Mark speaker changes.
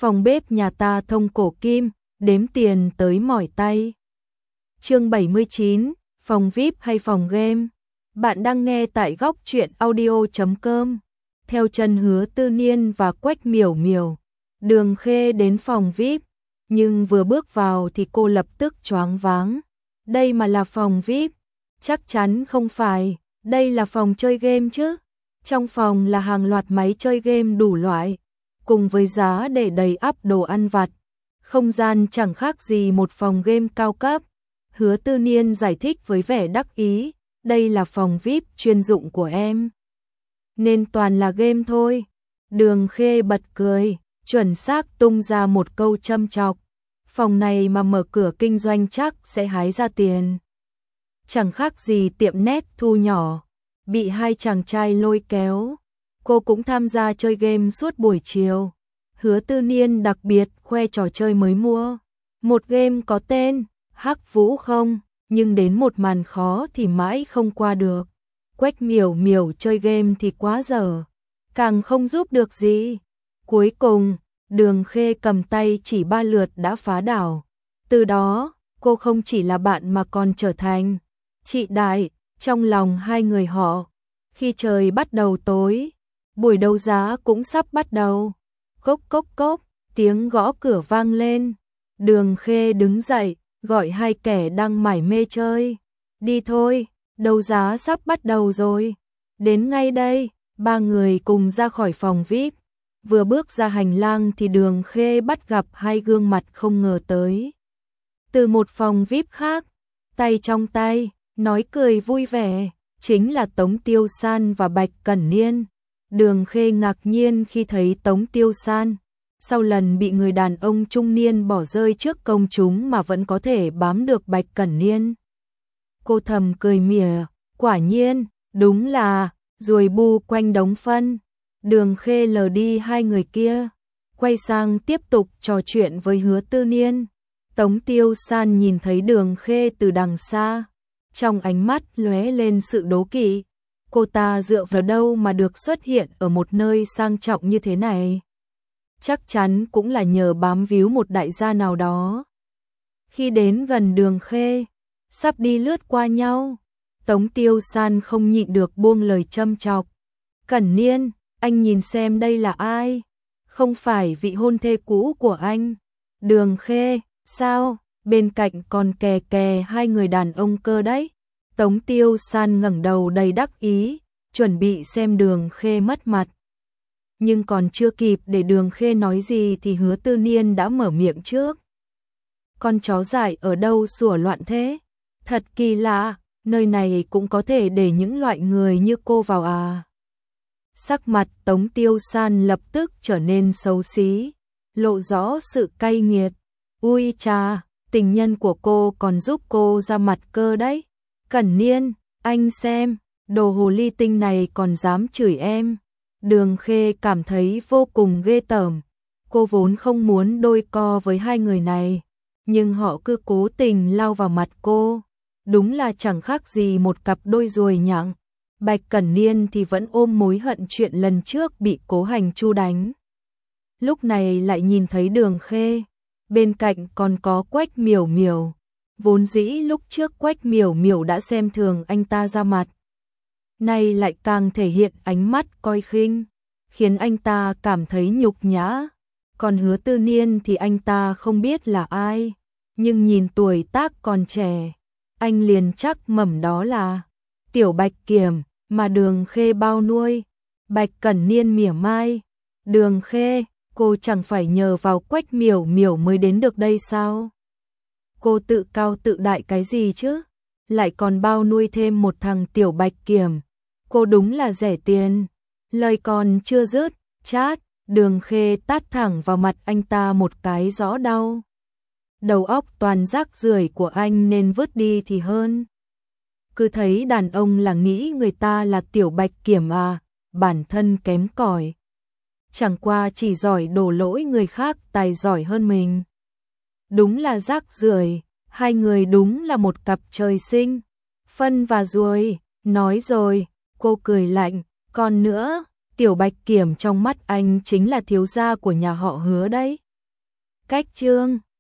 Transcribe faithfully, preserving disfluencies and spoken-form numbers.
Speaker 1: Phòng bếp nhà ta thông cổ kim, đếm tiền tới mỏi tay. Chương bảy mươi chín, phòng vi ai pi hay phòng game? Bạn đang nghe tại góc truyện audio chấm com. Theo chân Hứa Tư Niên và Quách Miểu Miểu, Đường Khê đến phòng vi ai pi, nhưng vừa bước vào thì cô lập tức choáng váng. Đây mà là phòng vi ai pi? Chắc chắn không phải, đây là phòng chơi game chứ. Trong phòng là hàng loạt máy chơi game đủ loại, cùng với giá để đầy ắp đồ ăn vặt. Không gian chẳng khác gì một phòng game cao cấp. Hứa Tư Niên giải thích với vẻ đắc ý, đây là phòng vi ai pi chuyên dụng của em, nên toàn là game thôi. Đường Khê bật cười, chuẩn xác tung ra một câu châm chọc. Phòng này mà mở cửa kinh doanh chắc sẽ hái ra tiền. Chẳng khác gì tiệm net thu nhỏ, bị hai chàng trai lôi kéo. Cô cũng tham gia chơi game suốt buổi chiều. Hứa Tư Niên đặc biệt khoe trò chơi mới mua. Một game có tên Hắc Vũ không, nhưng đến một màn khó thì mãi không qua được. Quách Miểu Miểu chơi game thì quá dở, càng không giúp được gì. Cuối cùng, Đường Khê cầm tay chỉ ba lượt đã phá đảo. Từ đó, cô không chỉ là bạn mà còn trở thành chị đại trong lòng hai người họ. Khi trời bắt đầu tối, buổi đấu giá cũng sắp bắt đầu. Cốc cốc cốc, tiếng gõ cửa vang lên. Đường Khê đứng dậy, gọi hai kẻ đang mải mê chơi. Đi thôi, đấu giá sắp bắt đầu rồi. Đến ngay đây, ba người cùng ra khỏi phòng vi ai pi. Vừa bước ra hành lang thì Đường Khê bắt gặp hai gương mặt không ngờ tới. Từ một phòng vi ai pi khác, tay trong tay, nói cười vui vẻ, chính là Tống Tiêu San và Bạch Cẩn Niên. Đường Khê ngạc nhiên khi thấy Tống Tiêu San, sau lần bị người đàn ông trung niên bỏ rơi trước công chúng mà vẫn có thể bám được Bạch Cẩn Niên. Cô thầm cười mỉa, quả nhiên, đúng là ruồi bu quanh đống phân. Đường Khê lờ đi hai người kia, quay sang tiếp tục trò chuyện với Hứa Tư Niên. Tống Tiêu San nhìn thấy Đường Khê từ đằng xa, trong ánh mắt lóe lên sự đố kỵ. Cô ta dựa vào đâu mà được xuất hiện ở một nơi sang trọng như thế này? Chắc chắn cũng là nhờ bám víu một đại gia nào đó. Khi đến gần Đường Khê, sắp đi lướt qua nhau, Tống Tiêu San không nhịn được buông lời châm chọc. Cẩn Niên, anh nhìn xem đây là ai? Không phải vị hôn thê cũ của anh. Đường Khê, sao? Bên cạnh còn kè kè hai người đàn ông cơ đấy. Tống Tiêu San ngẩng đầu đầy đắc ý, chuẩn bị xem Đường Khê mất mặt. Nhưng còn chưa kịp để Đường Khê nói gì thì Hứa Tư Niên đã mở miệng trước. Con chó dại ở đâu sủa loạn thế? Thật kỳ lạ, nơi này cũng có thể để những loại người như cô vào à? Sắc mặt Tống Tiêu San lập tức trở nên xấu xí, lộ rõ sự cay nghiệt. Ui chà, tình nhân của cô còn giúp cô ra mặt cơ đấy. Cẩn Niên, anh xem, đồ hồ ly tinh này còn dám chửi em. Đường Khê cảm thấy vô cùng ghê tởm. Cô vốn không muốn đôi co với hai người này, nhưng họ cứ cố tình lao vào mặt cô. Đúng là chẳng khác gì một cặp đôi ruồi nhặng. Bạch Cẩn Niên thì vẫn ôm mối hận chuyện lần trước bị Cố Hành Chu đánh. Lúc này lại nhìn thấy Đường Khê, bên cạnh còn có Quách Miểu Miểu. Vốn dĩ lúc trước Quách Miểu Miểu đã xem thường anh ta ra mặt, nay lại càng thể hiện ánh mắt coi khinh, khiến anh ta cảm thấy nhục nhã. Còn Hứa Tư Niên thì anh ta không biết là ai, nhưng nhìn tuổi tác còn trẻ, anh liền chắc mẩm đó là Tiểu Bạch Kiểm mà Đường Khê bao nuôi. Bạch Cẩn Niên mỉa mai, Đường Khê, cô chẳng phải nhờ vào Quách Miểu Miểu mới đến được đây sao? Cô tự cao tự đại cái gì chứ? Lại còn bao nuôi thêm một thằng Tiểu Bạch Kiểm. Cô đúng là rẻ tiền. Lời còn chưa dứt, chát, Đường Khê tát thẳng vào mặt anh ta một cái rõ đau. Đầu óc toàn rác rưởi của anh nên vứt đi thì hơn. Cứ thấy đàn ông là nghĩ người ta là Tiểu Bạch Kiểm à, bản thân kém cỏi. Chẳng qua chỉ giỏi đổ lỗi người khác tài giỏi hơn mình. Đúng là rác rưởi, hai người đúng là một cặp trời sinh. Phân và ruồi, nói rồi, cô cười lạnh, còn nữa, Tiểu Bạch Kiểm trong mắt anh chính là thiếu gia của nhà họ Hứa đấy. cách chương